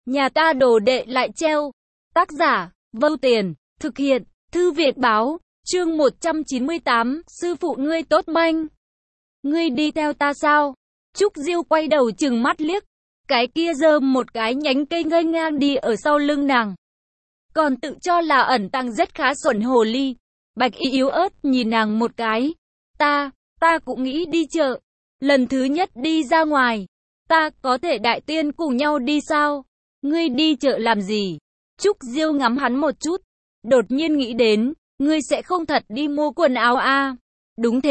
Nhà ta đồ đệ lại treo. Tác giả, Vâu Tiền, thực hiện, Thư viện báo, chương 198, sư phụ ngươi tốt manh. Ngươi đi theo ta sao? Trúc Diêu quay đầu chừng mắt liếc, cái kia giơ một cái nhánh cây nghênh ngang đi ở sau lưng nàng. Còn tự cho là ẩn tăng rất khá xuẩn hồ ly. Bạch Y yếu ớt nhìn nàng một cái. Ta cũng nghĩ đi chợ. Lần thứ nhất đi ra ngoài. Ta có thể đại tiên cùng nhau đi sao? Ngươi đi chợ làm gì? Trúc Diêu ngắm hắn một chút. Đột nhiên nghĩ đến, ngươi sẽ không thật đi mua quần áo à? Đúng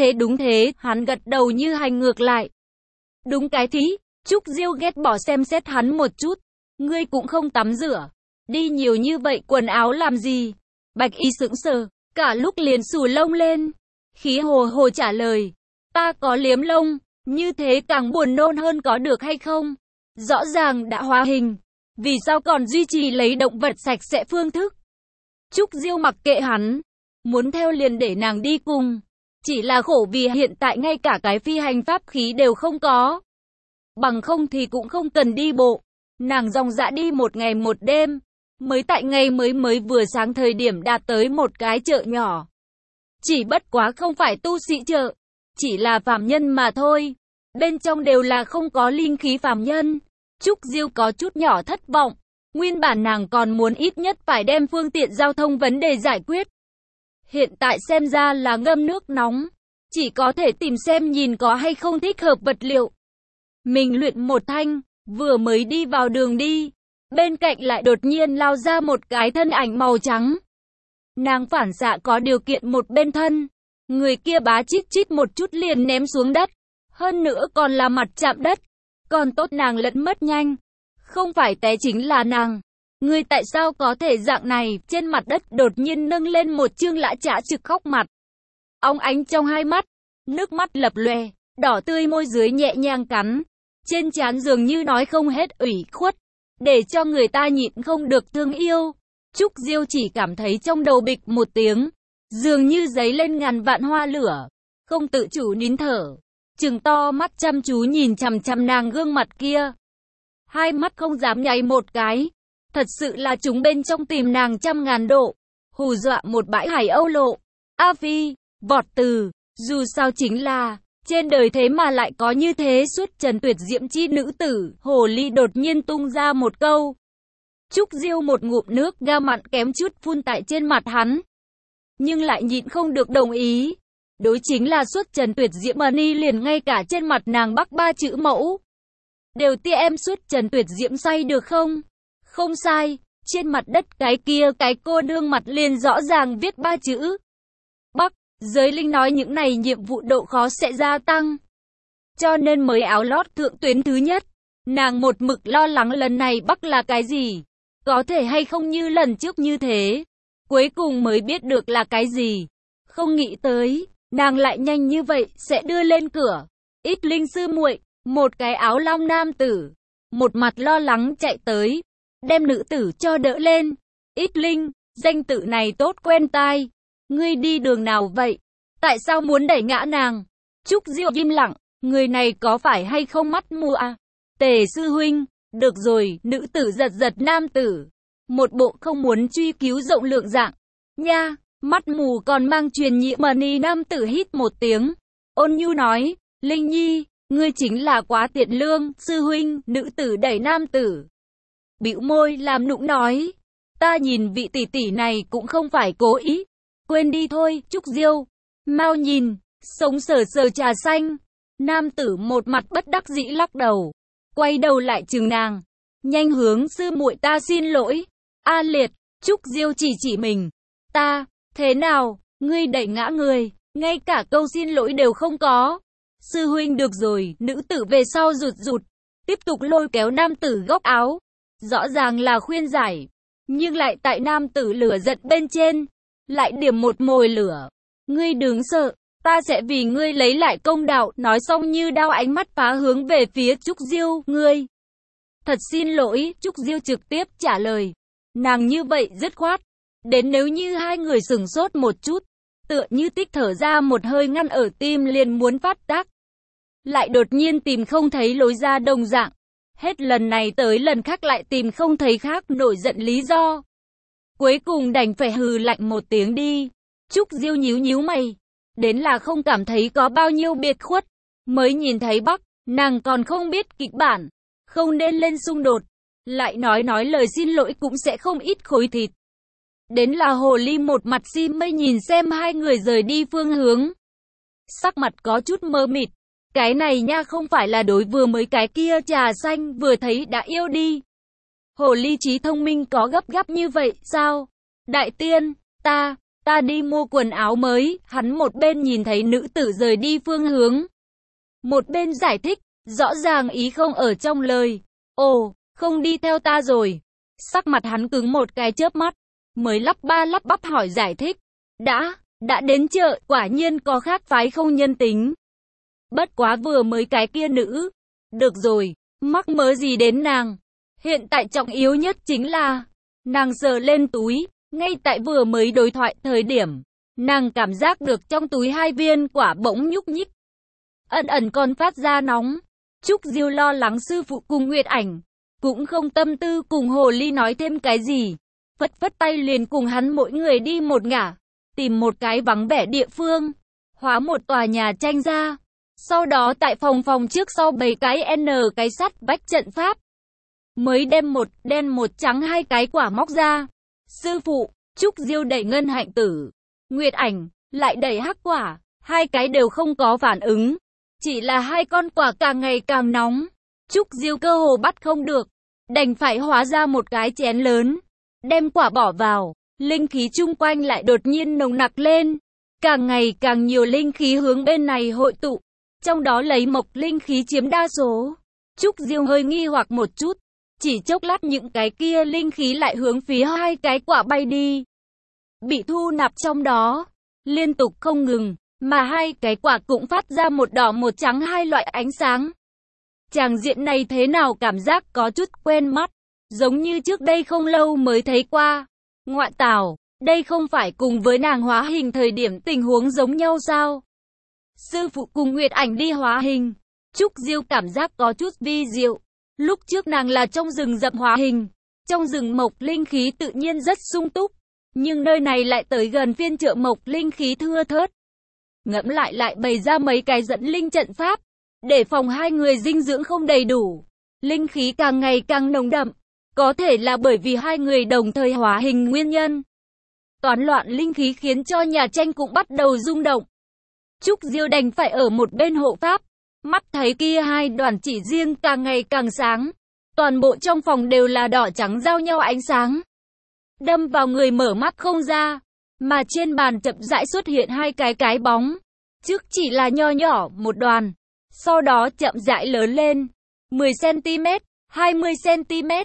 thế, hắn gật đầu như hành ngược lại. Đúng cái thí, Trúc Diêu ghét bỏ xem xét hắn một chút. Ngươi cũng không tắm rửa. Đi nhiều như vậy quần áo làm gì? Bạch Y sững sờ, cả lúc liền xù lông lên. Khí hồ hồ trả lời. Ta có liếm lông, như thế càng buồn nôn hơn có được hay không? Rõ ràng đã hóa hình. Vì sao còn duy trì lấy động vật sạch sẽ phương thức? Trúc Diêu mặc kệ hắn. Muốn theo liền để nàng đi cùng. Chỉ là khổ vì hiện tại ngay cả cái phi hành pháp khí đều không có. Bằng không thì cũng không cần đi bộ. Nàng dòng dã đi một ngày một đêm. Mới tại ngày mới vừa sáng thời điểm đạt tới một cái chợ nhỏ. Chỉ bất quá không phải tu sĩ chợ. Chỉ là phàm nhân mà thôi. Bên trong đều là không có linh khí phàm nhân. Trúc Diêu có chút nhỏ thất vọng. Nguyên bản nàng còn muốn ít nhất phải đem phương tiện giao thông vấn đề giải quyết. Hiện tại xem ra là ngâm nước nóng. Chỉ có thể tìm xem nhìn có hay không thích hợp vật liệu. Mình luyện một thanh, vừa mới đi vào đường đi. Bên cạnh lại đột nhiên lao ra một cái thân ảnh màu trắng. Nàng phản xạ có điều kiện một bên thân. Người kia bá chít một chút liền ném xuống đất. Hơn nữa còn là mặt chạm đất. Còn tốt nàng lẫn mất nhanh. Không phải té chính là nàng. Ngươi tại sao có thể dạng này? Trên mặt đất đột nhiên nâng lên một chương lã chã trực khóc mặt. Óng ánh trong hai mắt. Nước mắt lập lòe. Đỏ tươi môi dưới nhẹ nhàng cắn. Trên trán dường như nói không hết ủy khuất. Để cho người ta nhịn không được thương yêu. Trúc Diêu chỉ cảm thấy trong đầu bịch một tiếng. Dường như giấy lên ngàn vạn hoa lửa. Không tự chủ nín thở. Trừng to mắt chăm chú nhìn chằm chằm nàng gương mặt kia. Hai mắt không dám nháy một cái. Thật sự là chúng bên trong tìm nàng trăm ngàn độ. Hù dọa một bãi hải âu lộ. A Phi, vọt từ. Dù sao chính là, trên đời thế mà lại có như thế xuất trần tuyệt diễm chi nữ tử. Hồ ly đột nhiên tung ra một câu. Trúc Diêu một ngụm nước ga mặn kém chút phun tại trên mặt hắn. Nhưng lại nhịn không được đồng ý. Đối chính là xuất trần tuyệt diễm mà ni liền ngay cả trên mặt nàng bắc ba chữ mẫu. Đều tia em xuất trần tuyệt diễm say được không? Không sai, trên mặt đất cái kia cái cô nương mặt liền rõ ràng viết ba chữ. Bắc, giới linh nói những này nhiệm vụ độ khó sẽ gia tăng. Cho nên mới áo lót thượng tuyến thứ nhất. Nàng một mực lo lắng lần này Bắc là cái gì? Có thể hay không như lần trước như thế? Cuối cùng mới biết được là cái gì? Không nghĩ tới, nàng lại nhanh như vậy sẽ đưa lên cửa. Ít linh sư muội, một cái áo lam nam tử, một mặt lo lắng chạy tới, đem nữ tử cho đỡ lên. Ít linh, danh tự này tốt quen tai. Ngươi đi đường nào vậy? Tại sao muốn đẩy ngã nàng? Trúc Diêu im lặng, người này có phải hay không mắt mù à? Tề sư huynh, được rồi, nữ tử giật nam tử. Một bộ không muốn truy cứu rộng lượng dạng. Nha, mắt mù còn mang truyền nhiễm mà ni nam tử hít một tiếng. Ôn nhu nói, Linh Nhi, ngươi chính là quá tiện lương, sư huynh, nữ tử đẩy nam tử. Bĩu môi làm nũng nói, ta nhìn vị tỷ tỷ này cũng không phải cố ý. Quên đi thôi, Trúc Diêu. Mau nhìn, sống sờ sờ trà xanh. Nam tử một mặt bất đắc dĩ lắc đầu. Quay đầu lại chừng nàng. Nhanh hướng sư muội ta xin lỗi. A liệt, Trúc Diêu chỉ mình. Ta, thế nào, ngươi đẩy ngã người, ngay cả câu xin lỗi đều không có. Sư huynh được rồi, nữ tử về sau rụt, tiếp tục lôi kéo nam tử góc áo. Rõ ràng là khuyên giải, nhưng lại tại nam tử lửa giận bên trên, lại điểm một mồi lửa. Ngươi đừng sợ, ta sẽ vì ngươi lấy lại công đạo. Nói xong như đao ánh mắt phá hướng về phía Trúc Diêu. Ngươi, thật xin lỗi, Trúc Diêu trực tiếp trả lời. Nàng như vậy dứt khoát, đến nếu như hai người sửng sốt một chút, tựa như tích thở ra một hơi ngăn ở tim liền muốn phát tác. Lại đột nhiên tìm không thấy lối ra đồng dạng. Hết lần này tới lần khác lại tìm không thấy khác nổi giận lý do. Cuối cùng đành phải hừ lạnh một tiếng đi. Trúc Diêu nhíu nhíu mày. Đến là không cảm thấy có bao nhiêu biệt khuất. Mới nhìn thấy Bắc, nàng còn không biết kịch bản. Không nên lên xung đột. Lại nói lời xin lỗi cũng sẽ không ít khối thịt. Đến là hồ ly một mặt si mê nhìn xem hai người rời đi phương hướng. Sắc mặt có chút mơ mịt. Cái này nha không phải là đối vừa mới cái kia trà xanh vừa thấy đã yêu đi. Hồ ly trí thông minh có gấp gáp như vậy sao? Đại tiên, ta đi mua quần áo mới. Hắn một bên nhìn thấy nữ tử rời đi phương hướng. Một bên giải thích, rõ ràng ý không ở trong lời. Ồ, không đi theo ta rồi. Sắc mặt hắn cứng một cái chớp mắt. Mới lắp bắp hỏi giải thích. Đã đến chợ, quả nhiên có khác phái không nhân tính. Bất quá vừa mới cái kia nữ. Được rồi, mắc mớ gì đến nàng. Hiện tại trọng yếu nhất chính là nàng sờ lên túi. Ngay tại vừa mới đối thoại thời điểm, nàng cảm giác được trong túi 2 viên quả bỗng nhúc nhích. Ẩn còn phát ra nóng. Trúc Diêu lo lắng sư phụ cùng Nguyệt Ảnh. Cũng không tâm tư cùng hồ ly nói thêm cái gì. Phất tay liền cùng hắn mỗi người đi một ngả. Tìm một cái vắng vẻ địa phương. Hóa một tòa nhà tranh ra. Sau đó tại phòng trước sau bày cái cái sắt vách trận pháp. Mới đem một đen một trắng 2 cái quả móc ra. Sư phụ, Trúc Diêu đẩy Ngân Hạnh Tử. Nguyệt Ảnh, lại đẩy Hắc Quả. 2 cái đều không có phản ứng. Chỉ là 2 con quả càng ngày càng nóng. Trúc Diêu cơ hồ bắt không được. Đành phải hóa ra một cái chén lớn. Đem quả bỏ vào. Linh khí chung quanh lại đột nhiên nồng nặc lên. Càng ngày càng nhiều linh khí hướng bên này hội tụ. Trong đó lấy mộc linh khí chiếm đa số. Trúc Diêu hơi nghi hoặc một chút. Chỉ chốc lát những cái kia linh khí lại hướng phía 2 cái quả bay đi. Bị thu nạp trong đó. Liên tục không ngừng. Mà 2 cái quả cũng phát ra một đỏ một trắng 2 loại ánh sáng. Tràng diện này thế nào cảm giác có chút quen mắt. Giống như trước đây không lâu mới thấy qua. Ngoại tảo, đây không phải cùng với nàng hóa hình thời điểm tình huống giống nhau sao? Sư phụ cùng Nguyệt Ảnh đi hóa hình. Trúc Diêu cảm giác có chút vi diệu. Lúc trước nàng là trong rừng rậm hóa hình. Trong rừng mộc linh khí tự nhiên rất sung túc. Nhưng nơi này lại tới gần phiên chợ mộc linh khí thưa thớt. Ngẫm lại bày ra mấy cái dẫn linh trận pháp. Để phòng 2 người dinh dưỡng không đầy đủ. Linh khí càng ngày càng nồng đậm. Có thể là bởi vì 2 người đồng thời hóa hình nguyên nhân. Toán loạn linh khí khiến cho nhà tranh cũng bắt đầu rung động. Trúc Diêu đành phải ở một bên hộ pháp. Mắt thấy kia 2 đoàn chỉ riêng càng ngày càng sáng. Toàn bộ trong phòng đều là đỏ trắng giao nhau ánh sáng. Đâm vào người mở mắt không ra. Mà trên bàn chậm rãi xuất hiện 2 cái bóng. Trước chỉ là nho nhỏ một đoàn. Sau đó chậm rãi lớn lên. 10cm, 20cm,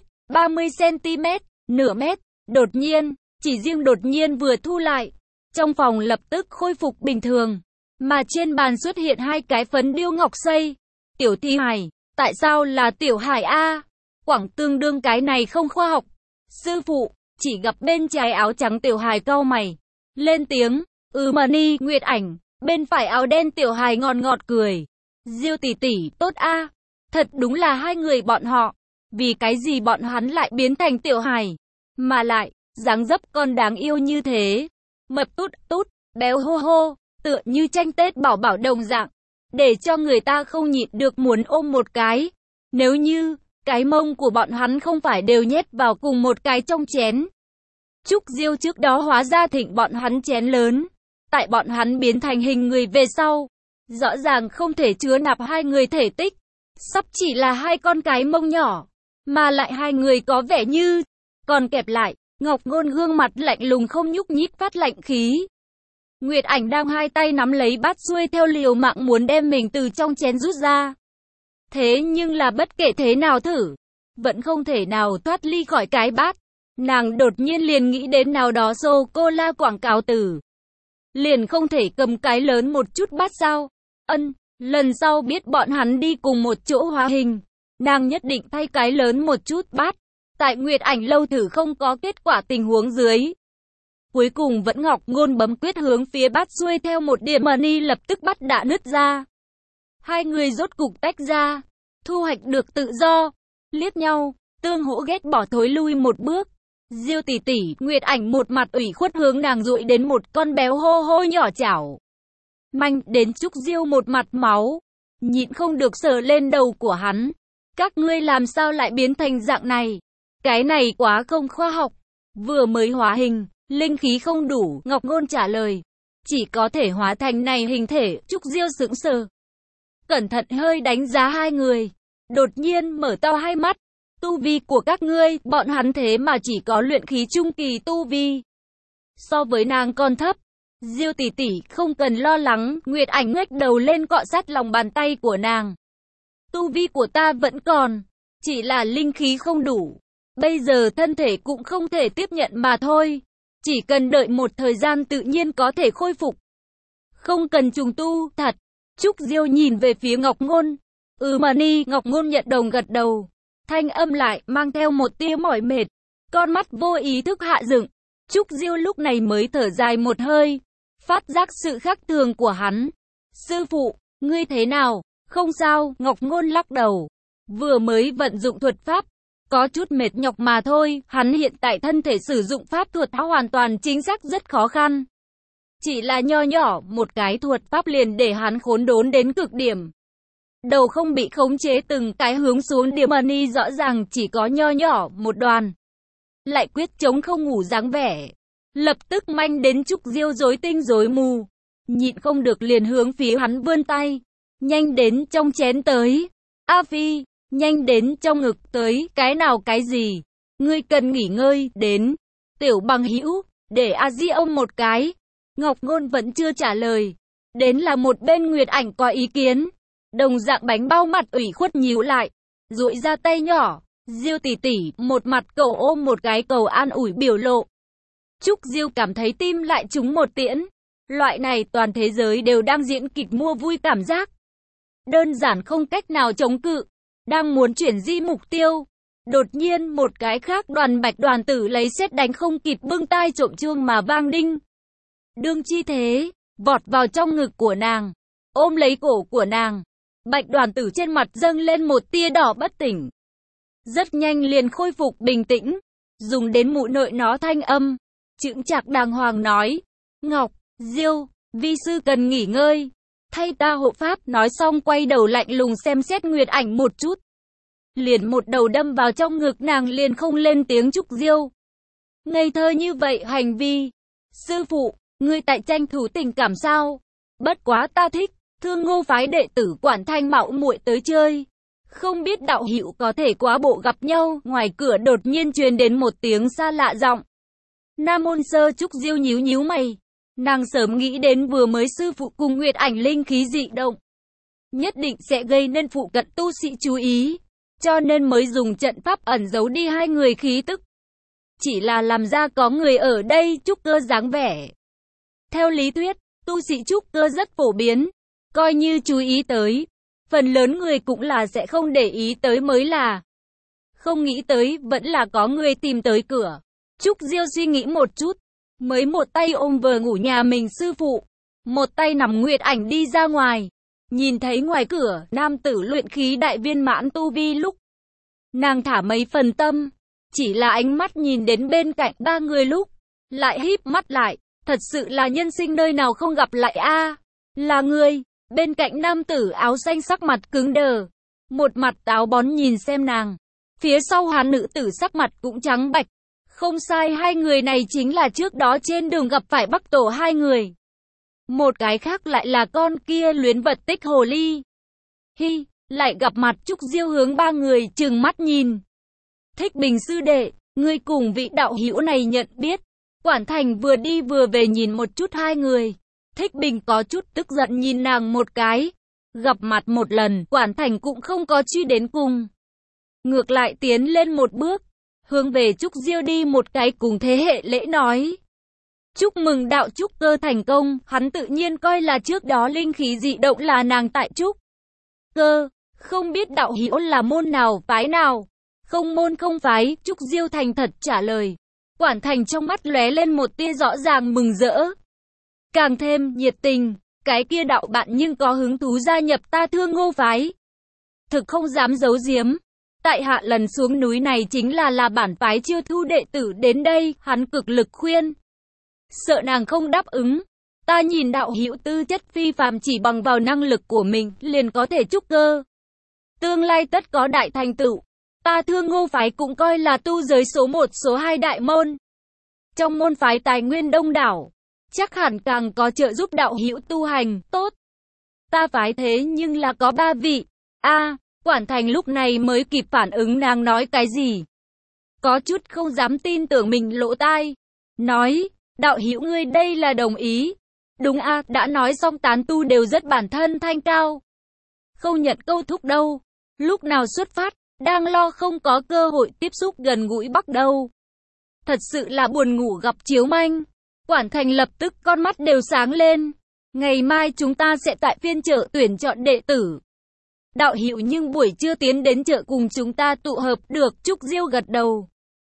30cm, nửa mét. Đột nhiên, chỉ riêng đột nhiên vừa thu lại. Trong phòng lập tức khôi phục bình thường. Mà trên bàn xuất hiện 2 cái phấn điêu ngọc xây. Tiểu thi hài. Tại sao là tiểu hài a? Quảng tương đương cái này không khoa học. Sư phụ, chỉ gặp bên trái áo trắng tiểu hài cau mày. Lên tiếng, mà ni Nguyệt Ảnh. Bên phải áo đen tiểu hài ngọt cười. Diêu tỷ tỷ, tốt a. Thật đúng là 2 người bọn họ. Vì cái gì bọn hắn lại biến thành tiểu hài? Mà lại, dáng dấp còn đáng yêu như thế. Mập tút, béo hô hô, tựa như tranh Tết bảo bảo đồng dạng. Để cho người ta không nhịn được muốn ôm một cái. Nếu như, cái mông của bọn hắn không phải đều nhét vào cùng một cái trong chén. Trúc Diêu trước đó hóa ra thịnh bọn hắn chén lớn. Tại bọn hắn biến thành hình người về sau. Rõ ràng không thể chứa nạp 2 người thể tích. Sắp chỉ là 2 con cái mông nhỏ. Mà lại 2 người có vẻ như. Còn kẹp lại, Ngọc Ngôn gương mặt lạnh lùng không nhúc nhích phát lạnh khí. Nguyệt Ảnh đang 2 tay nắm lấy bát xuôi theo liều mạng muốn đem mình từ trong chén rút ra. Thế nhưng là bất kể thế nào thử. Vẫn không thể nào thoát ly khỏi cái bát. Nàng đột nhiên liền nghĩ đến nào đó sô-cô-la quảng cáo từ. Liền không thể cầm cái lớn một chút bát sao? Lần sau biết bọn hắn đi cùng một chỗ hóa hình. Nàng nhất định thay cái lớn một chút bát. Tại Nguyệt Ảnh lâu thử không có kết quả tình huống dưới. Cuối cùng vẫn Ngọc Ngôn bấm quyết hướng phía bát xuôi theo một điểm money lập tức bắt đã nứt ra. 2 người rốt cục tách ra. Thu hoạch được tự do. liếc nhau, tương hỗ ghét bỏ thối lui một bước. Diêu tỷ tỷ, Nguyệt Ảnh một mặt ủy khuất hướng nàng dụi đến một con béo hô hô nhỏ chảo. Manh đến Trúc Diêu một mặt máu, nhịn không được sờ lên đầu của hắn. Các ngươi làm sao lại biến thành dạng này? Cái này quá không khoa học. Vừa mới hóa hình, linh khí không đủ, Ngọc Ngôn trả lời. Chỉ có thể hóa thành này hình thể, Trúc Diêu sững sờ. Cẩn thận hơi đánh giá hai người. Đột nhiên mở to hai mắt. Tu vi của các ngươi, bọn hắn thế mà chỉ có luyện khí trung kỳ tu vi. So với nàng còn thấp. Diêu tỷ tỷ không cần lo lắng, Nguyệt Ảnh ngước đầu lên cọ sát lòng bàn tay của nàng. Tu vi của ta vẫn còn, chỉ là linh khí không đủ. Bây giờ thân thể cũng không thể tiếp nhận mà thôi. Chỉ cần đợi một thời gian tự nhiên có thể khôi phục. Không cần trùng tu, thật. Trúc Diêu nhìn về phía Ngọc Ngôn. Mà ni, Ngọc Ngôn nhận đồng gật đầu. Thanh âm lại mang theo một tia mỏi mệt. Con mắt vô ý thức hạ dựng. Trúc Diêu lúc này mới thở dài một hơi. Phát giác sự khác thường của hắn. Sư phụ, ngươi thế nào? Không sao, Ngọc Ngôn lắc đầu. Vừa mới vận dụng thuật pháp. Có chút mệt nhọc mà thôi, hắn hiện tại thân thể sử dụng pháp thuật hoàn toàn chính xác rất khó khăn. Chỉ là nho nhỏ, một cái thuật pháp liền để hắn khốn đốn đến cực điểm. Đầu không bị khống chế từng cái hướng xuống điểm ni rõ ràng chỉ có nho nhỏ, một đoàn. Lại quyết chống không ngủ dáng vẻ. Lập tức manh đến Trúc Diêu rối tinh rối mù. Nhịn không được liền hướng phía hắn vươn tay. Nhanh đến trong chén tới. A Phi, nhanh đến trong ngực tới, cái nào cái gì? Ngươi cần nghỉ ngơi, đến. Tiểu Bằng Hữu, để A Di ôm một cái. Ngọc Ngôn vẫn chưa trả lời. Đến là một bên Nguyệt Ảnh có ý kiến. Đồng dạng bánh bao mặt ủy khuất nhíu lại. Duỗi ra tay nhỏ. Diêu tỷ tỷ, một mặt cầu ôm một cái cầu an ủi biểu lộ. Trúc Diêu cảm thấy tim lại trúng một tiễn. Loại này toàn thế giới đều đang diễn kịch mua vui cảm giác. Đơn giản không cách nào chống cự. Đang muốn chuyển di mục tiêu. Đột nhiên một cái khác đoàn bạch đoàn tử lấy sét đánh không kịp bưng tai trộm chuông mà vang đinh. Đương chi thế, vọt vào trong ngực của nàng. Ôm lấy cổ của nàng. Bạch đoàn tử trên mặt dâng lên một tia đỏ bất tỉnh. Rất nhanh liền khôi phục bình tĩnh. Dùng đến mụ nội nó thanh âm. Chững chạc đàng hoàng nói. Ngọc, Diêu, vi sư cần nghỉ ngơi. Thay ta hộ pháp, nói xong quay đầu lạnh lùng xem xét Nguyệt Ảnh một chút. Liền một đầu đâm vào trong ngực nàng liền không lên tiếng. Trúc Diêu. Ngây thơ như vậy hành vi. Sư phụ, ngươi tại tranh thủ tình cảm sao? Bất quá ta thích, Thương Ngô phái đệ tử Quản Thanh mạo muội tới chơi. Không biết đạo hữu có thể quá bộ gặp nhau. Ngoài cửa đột nhiên truyền đến một tiếng xa lạ giọng. Nam môn sơ. Trúc Diêu nhíu nhíu mày. Nàng sớm nghĩ đến vừa mới sư phụ cùng Nguyệt Ảnh linh khí dị động. Nhất định sẽ gây nên phụ cận tu sĩ chú ý. Cho nên mới dùng trận pháp ẩn giấu đi hai người khí tức. Chỉ là làm ra có người ở đây trúc cơ dáng vẻ. Theo lý thuyết, tu sĩ trúc cơ rất phổ biến. Coi như chú ý tới. Phần lớn người cũng là sẽ không để ý tới mới là. Không nghĩ tới vẫn là có người tìm tới cửa. Trúc Diêu suy nghĩ một chút. Mới một tay ôm vờ ngủ nhà mình sư phụ. Một tay nằm Nguyệt Ảnh đi ra ngoài. Nhìn thấy ngoài cửa, nam tử luyện khí đại viên mãn tu vi lúc. Nàng thả mấy phần tâm. Chỉ là ánh mắt nhìn đến bên cạnh ba người lúc. Lại híp mắt lại. Thật sự là nhân sinh nơi nào không gặp lại a. Là người. Bên cạnh nam tử áo xanh sắc mặt cứng đờ. Một mặt táo bón nhìn xem nàng. Phía sau hắn nữ tử sắc mặt cũng trắng bạch. Không sai, hai người này chính là trước đó trên đường gặp phải Bắc Tổ hai người. Một cái khác lại là con kia luyến vật tích hồ ly. Hi, lại gặp mặt. Trúc Diêu hướng ba người trừng mắt nhìn. Thích Bình sư đệ, ngươi cùng vị đạo hữu này nhận biết. Quản Thành vừa đi vừa về nhìn một chút hai người. Thích Bình có chút tức giận nhìn nàng một cái. Gặp mặt một lần, Quản Thành cũng không có truy đến cùng. Ngược lại tiến lên một bước. Hướng về Trúc Diêu đi một cái cùng thế hệ lễ nói. Chúc mừng đạo trúc cơ thành công, hắn tự nhiên coi là trước đó linh khí dị động là nàng tại trúc cơ. Không biết đạo hữu là môn nào, phái nào? Không môn không phái, Trúc Diêu thành thật trả lời. Quản Thành trong mắt lóe lên một tia rõ ràng mừng rỡ. Càng thêm nhiệt tình, cái kia đạo bạn nhưng có hứng thú gia nhập ta Thương Ngô phái. Thực không dám giấu giếm. Tại hạ lần xuống núi này chính là bản phái chiêu thu đệ tử đến đây, hắn cực lực khuyên. Sợ nàng không đáp ứng. Ta nhìn đạo hữu tư chất phi phàm, chỉ bằng vào năng lực của mình liền có thể trúc cơ. Tương lai tất có đại thành tựu. Ta Thương Ngô phái cũng coi là tu giới số 1 số 2 đại môn. Trong môn phái tài nguyên đông đảo, chắc hẳn càng có trợ giúp đạo hữu tu hành tốt. Ta phái thế nhưng là có 3 vị. Quản Thành lúc này mới kịp phản ứng nàng nói cái gì. Có chút không dám tin tưởng mình lỗ tai. Nói, đạo hữu ngươi đây là đồng ý. Đúng đã nói xong tán tu đều rất bản thân thanh cao. Không nhận câu thúc đâu. Lúc nào xuất phát, đang lo không có cơ hội tiếp xúc gần gũi bắt đầu. Thật sự là buồn ngủ gặp chiếu manh. Quản Thành lập tức con mắt đều sáng lên. Ngày mai chúng ta sẽ tại phiên chợ tuyển chọn đệ tử. Đạo hữu nhưng buổi trưa tiến đến chợ cùng chúng ta tụ hợp được. Trúc Diêu gật đầu.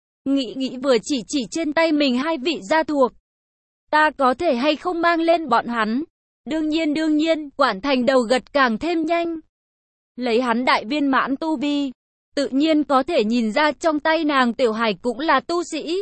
Nghĩ vừa chỉ trên tay mình 2 vị gia thuộc. Ta có thể hay không mang lên bọn hắn? Đương nhiên, Quản Thành đầu gật càng thêm nhanh. Lấy hắn đại viên mãn tu vi, tự nhiên có thể nhìn ra trong tay nàng tiểu hài cũng là tu sĩ.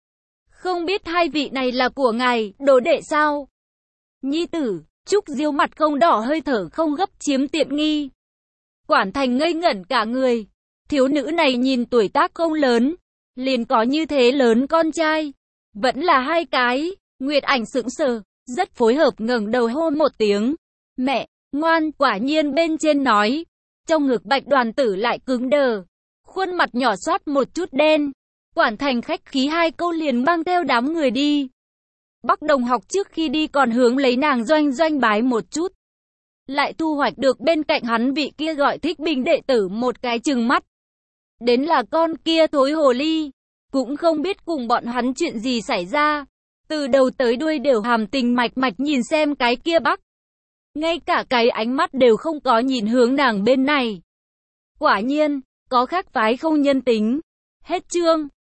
Không biết 2 vị này là của ngài, đồ đệ sao? Nhi tử, Trúc Diêu mặt không đỏ hơi thở không gấp chiếm tiện nghi. Quản Thành ngây ngẩn cả người. Thiếu nữ này nhìn tuổi tác không lớn, liền có như thế lớn con trai. Vẫn là 2 cái. Nguyệt Ảnh sững sờ, rất phối hợp ngẩng đầu hô một tiếng. Mẹ, ngoan, quả nhiên bên trên nói. Trong ngực Bạch Đoàn Tử lại cứng đờ. Khuôn mặt nhỏ xoát một chút đen. Quản Thành khách khí 2 câu liền mang theo đám người đi. Bắc Đồng học trước khi đi còn hướng lấy nàng doanh bái một chút. Lại thu hoạch được bên cạnh hắn vị kia gọi Thích Bình đệ tử một cái chừng mắt. Đến là con kia thối hồ ly. Cũng không biết cùng bọn hắn chuyện gì xảy ra. Từ đầu tới đuôi đều hàm tình mạch nhìn xem cái kia Bắc. Ngay cả cái ánh mắt đều không có nhìn hướng nàng bên này. Quả nhiên, có khác phái không nhân tính. Hết chương.